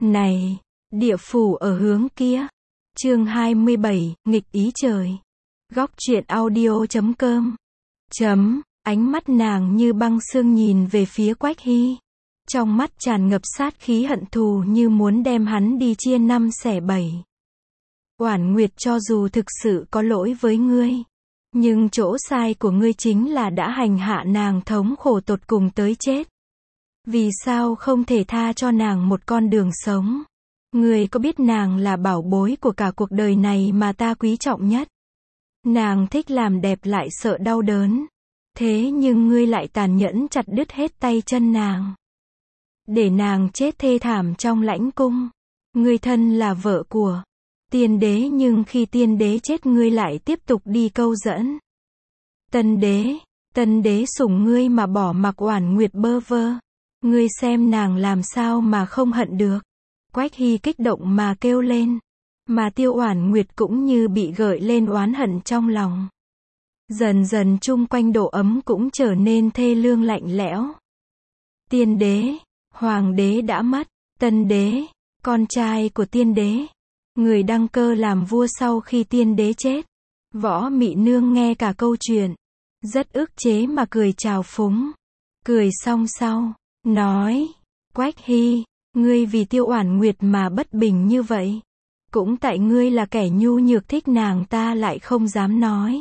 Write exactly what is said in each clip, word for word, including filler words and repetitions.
Này, địa phủ ở hướng kia. Chương hai mươi bảy, nghịch ý trời. Góc truyện audio chấm com. Chấm, ánh mắt nàng như băng sương nhìn về phía Quách Hy. Trong mắt tràn ngập sát khí hận thù như muốn đem hắn đi chia năm xẻ bảy. Oản Nguyệt, cho dù thực sự có lỗi với ngươi, nhưng chỗ sai của ngươi chính là đã hành hạ nàng thống khổ tột cùng tới chết. Vì sao không thể tha cho nàng một con đường sống? Ngươi có biết nàng là bảo bối của cả cuộc đời này mà ta quý trọng nhất. Nàng thích làm đẹp lại sợ đau đớn. Thế nhưng ngươi lại tàn nhẫn chặt đứt hết tay chân nàng. Để nàng chết thê thảm trong lãnh cung. Ngươi thân là vợ của tiên đế, nhưng khi tiên đế chết ngươi lại tiếp tục đi câu dẫn tân đế. Tân đế sủng ngươi mà bỏ mặc Oản Nguyệt bơ vơ. Ngươi xem nàng làm sao mà không hận được. Quách Hy kích động mà kêu lên. Mà Tiêu Oản Nguyệt cũng như bị gợi lên oán hận trong lòng. Dần dần chung quanh độ ấm cũng trở nên thê lương lạnh lẽo. Tiên đế, hoàng đế đã mất. Tân đế, con trai của tiên đế, người đăng cơ làm vua sau khi tiên đế chết. Võ Mị Nương nghe cả câu chuyện, rất ức chế mà cười trào phúng. Cười xong sau, nói, Quách Hy, ngươi vì Tiêu Oản Nguyệt mà bất bình như vậy. Cũng tại ngươi là kẻ nhu nhược thích nàng ta lại không dám nói.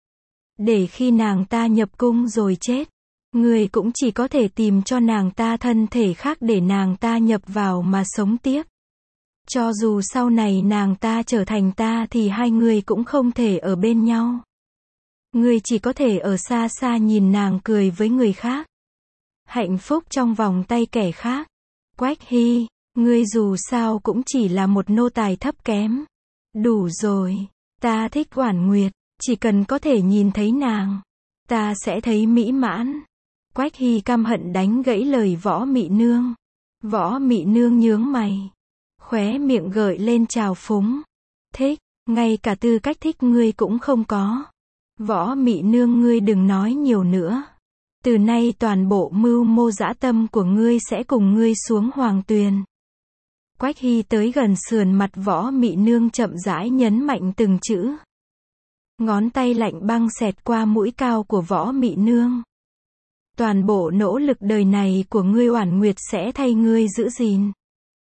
Để khi nàng ta nhập cung rồi chết, ngươi cũng chỉ có thể tìm cho nàng ta thân thể khác để nàng ta nhập vào mà sống tiếp. Cho dù sau này nàng ta trở thành ta thì hai người cũng không thể ở bên nhau. Ngươi chỉ có thể ở xa xa nhìn nàng cười với người khác. Hạnh phúc trong vòng tay kẻ khác. Quách Hy, ngươi dù sao cũng chỉ là một nô tài thấp kém. Đủ rồi, ta thích Oản Nguyệt, chỉ cần có thể nhìn thấy nàng, ta sẽ thấy mỹ mãn. Quách Hy căm hận đánh gãy lời Võ Mị Nương. Võ Mị Nương nhướng mày, khóe miệng gợi lên trào phúng. Thích, ngay cả tư cách thích ngươi cũng không có. Võ Mị Nương, ngươi đừng nói nhiều nữa. Từ nay toàn bộ mưu mô dã tâm của ngươi sẽ cùng ngươi xuống hoàng tuyền. Quách Hy tới gần sườn mặt Võ Mị Nương chậm rãi nhấn mạnh từng chữ. Ngón tay lạnh băng xẹt qua mũi cao của Võ Mị Nương. Toàn bộ nỗ lực đời này của ngươi Oản Nguyệt sẽ thay ngươi giữ gìn.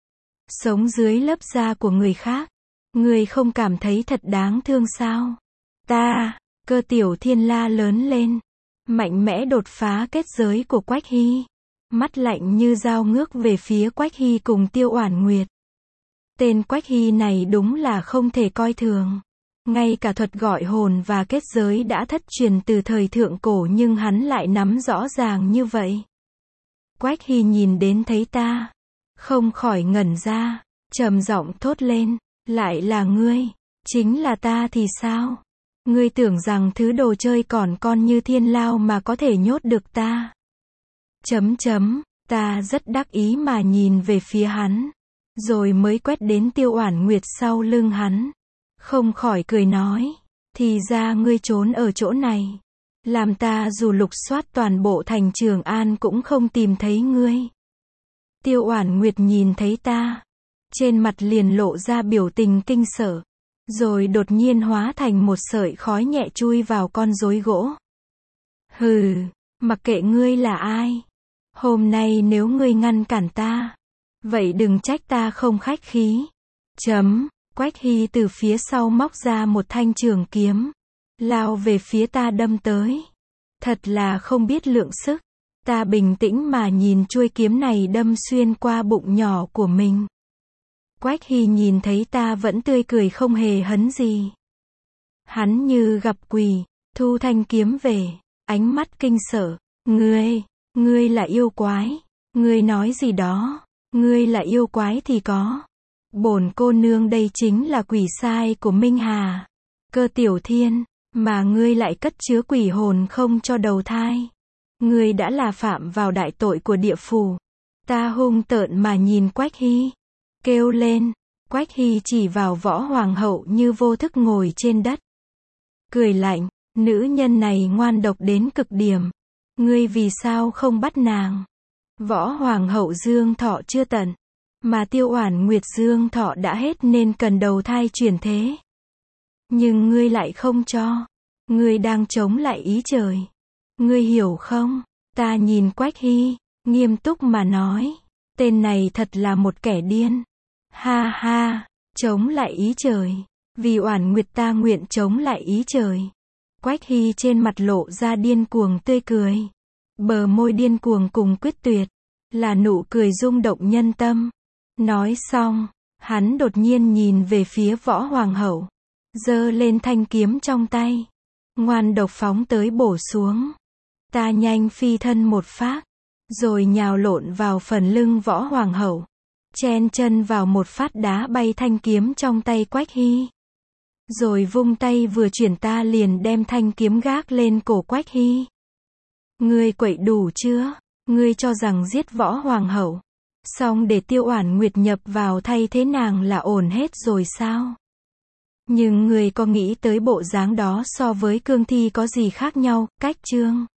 Sống dưới lớp da của người khác. Ngươi không cảm thấy thật đáng thương sao? Ta, Cơ Tiểu Thiên la lớn lên. Mạnh mẽ đột phá kết giới của Quách Hy. Mắt lạnh như dao ngước về phía Quách Hy cùng Tiêu Oản Nguyệt. Tên Quách Hy này đúng là không thể coi thường. Ngay cả thuật gọi hồn và kết giới đã thất truyền từ thời thượng cổ nhưng hắn lại nắm rõ ràng như vậy. Quách Hy nhìn đến thấy ta, không khỏi ngẩn ra, trầm giọng thốt lên, lại là ngươi, chính là ta thì sao? Ngươi tưởng rằng thứ đồ chơi còn con như thiên lao mà có thể nhốt được ta? Chấm chấm, ta rất đắc ý mà nhìn về phía hắn, rồi mới quét đến Tiêu Oản Nguyệt sau lưng hắn. Không khỏi cười nói, thì ra ngươi trốn ở chỗ này. Làm ta dù lục soát toàn bộ thành Trường An cũng không tìm thấy ngươi. Tiêu Oản Nguyệt nhìn thấy ta, trên mặt liền lộ ra biểu tình kinh sợ, rồi đột nhiên hóa thành một sợi khói nhẹ chui vào con rối gỗ. Hừ, mặc kệ ngươi là ai, hôm nay nếu ngươi ngăn cản ta, vậy đừng trách ta không khách khí. Chấm. Quách Hy từ phía sau móc ra một thanh trường kiếm, lao về phía ta đâm tới. Thật là không biết lượng sức. Ta bình tĩnh mà nhìn chuôi kiếm này đâm xuyên qua bụng nhỏ của mình. Quách Hy nhìn thấy ta vẫn tươi cười không hề hấn gì. Hắn như gặp quỷ, thu thanh kiếm về, ánh mắt kinh sợ. Ngươi, ngươi là yêu quái. Ngươi nói gì đó? Ngươi là yêu quái thì có. Bổn cô nương đây chính là quỷ sai của Minh Hà, Cơ Tiểu Thiên, mà ngươi lại cất chứa quỷ hồn không cho đầu thai. Ngươi đã là phạm vào đại tội của địa phủ. Ta hung tợn mà nhìn Quách Hy, kêu lên. Quách Hy chỉ vào Võ Hoàng hậu như vô thức ngồi trên đất, cười lạnh, nữ nhân này ngoan độc đến cực điểm. Ngươi vì sao không bắt nàng? Võ Hoàng hậu dương thọ chưa tận, Mà Tiêu Oản Nguyệt dương thọ đã hết nên cần đầu thai chuyển thế. Nhưng ngươi lại không cho. Ngươi đang chống lại ý trời. Ngươi hiểu không? Ta nhìn Quách Hy, nghiêm túc mà nói. Tên này thật là một kẻ điên. Ha ha, chống lại ý trời. Vì Oản Nguyệt ta nguyện chống lại ý trời. Quách Hy trên mặt lộ ra điên cuồng tươi cười. Bờ môi điên cuồng cùng quyết tuyệt. Là nụ cười rung động nhân tâm. Nói xong, hắn đột nhiên nhìn về phía Võ Hoàng hậu. Giơ lên thanh kiếm trong tay. Ngoan độc phóng tới bổ xuống. Ta nhanh phi thân một phát. Rồi nhào lộn vào phần lưng Võ Hoàng hậu. Chen chân vào một phát đá bay thanh kiếm trong tay Quách Hy. Rồi vung tay vừa chuyển ta liền đem thanh kiếm gác lên cổ Quách Hy. Ngươi quậy đủ chưa? Ngươi cho rằng giết Võ Hoàng hậu, xong để Tiêu Oản Nguyệt nhập vào thay thế nàng là ổn hết rồi sao? Nhưng ngươi có nghĩ tới bộ dáng đó so với cương thi có gì khác nhau, cách chương